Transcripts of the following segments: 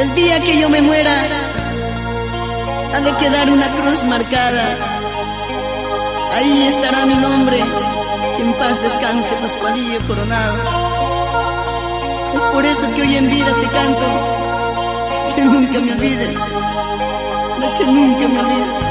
El día que yo me muera, ha de quedar una cruz marcada. Ahí estará mi nombre, que en paz descanse Pascualillo Coronado. Es por eso que hoy en vida te canto, que nunca me olvides, que nunca me olvides.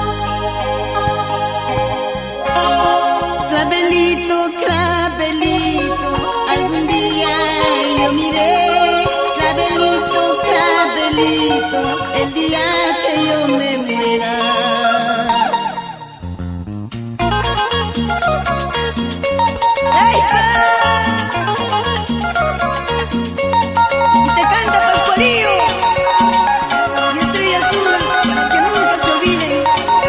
Clavelito, clavelito, algún día yo miré. Clavelito, clavelito, el día que yo me muera. ¡Hey! Y te canta Pascualillo y Estrella Azul, para que nunca se olviden.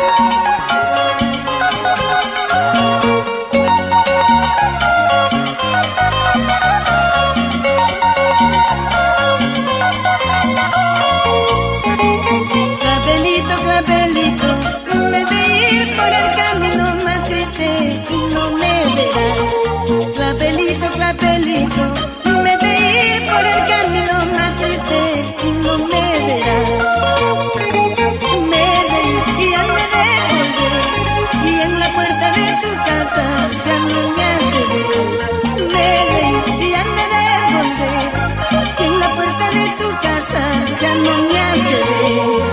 Clavelito, clavelito, me de ir por el camino más triste y no me verás. Clavelito, clavelito, me de ir por el camino más triste y no me verás. Me de ir y ya me de volver, y en la puerta de tu casa ya no me hace ver. Me de ir y ya me de volver, y en la puerta de tu casa ya no me hace ver.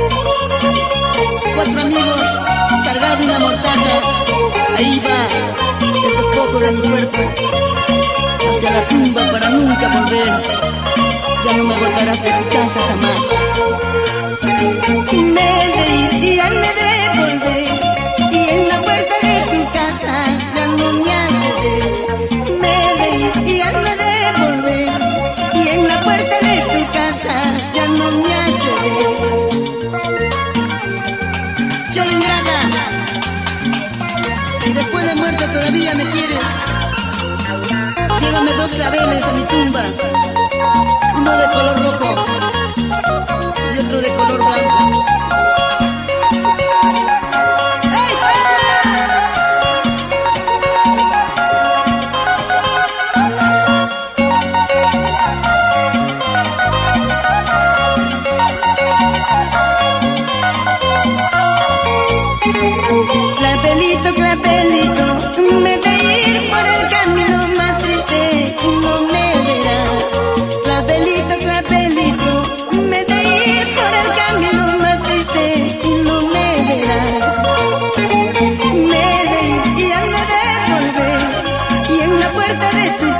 4 amigos cargados una mortaja, ahí va el despojo de mi cuerpo hacia la tumba para nunca volver. Ya no me botarás de tu casa jamás. Me de ir y ya me de volver, y en la puerta de tu casa ya no me hace ver. Me de ir y ya me de volver, y en la puerta de tu casa ya no me hace ver. Chole ingrata, y después de muerto todavía me quieres. Llévame 2 claveles a mi tumba, uno de color rojo y otro de color blanco. ¡Hey! Clavelito, clavelito, me de ir por el camino más triste y no me verás. Clavelito, clavelito, me de ir por el camino más triste y no me verás. Me de ir y ya me de volver, y en la puerta de tu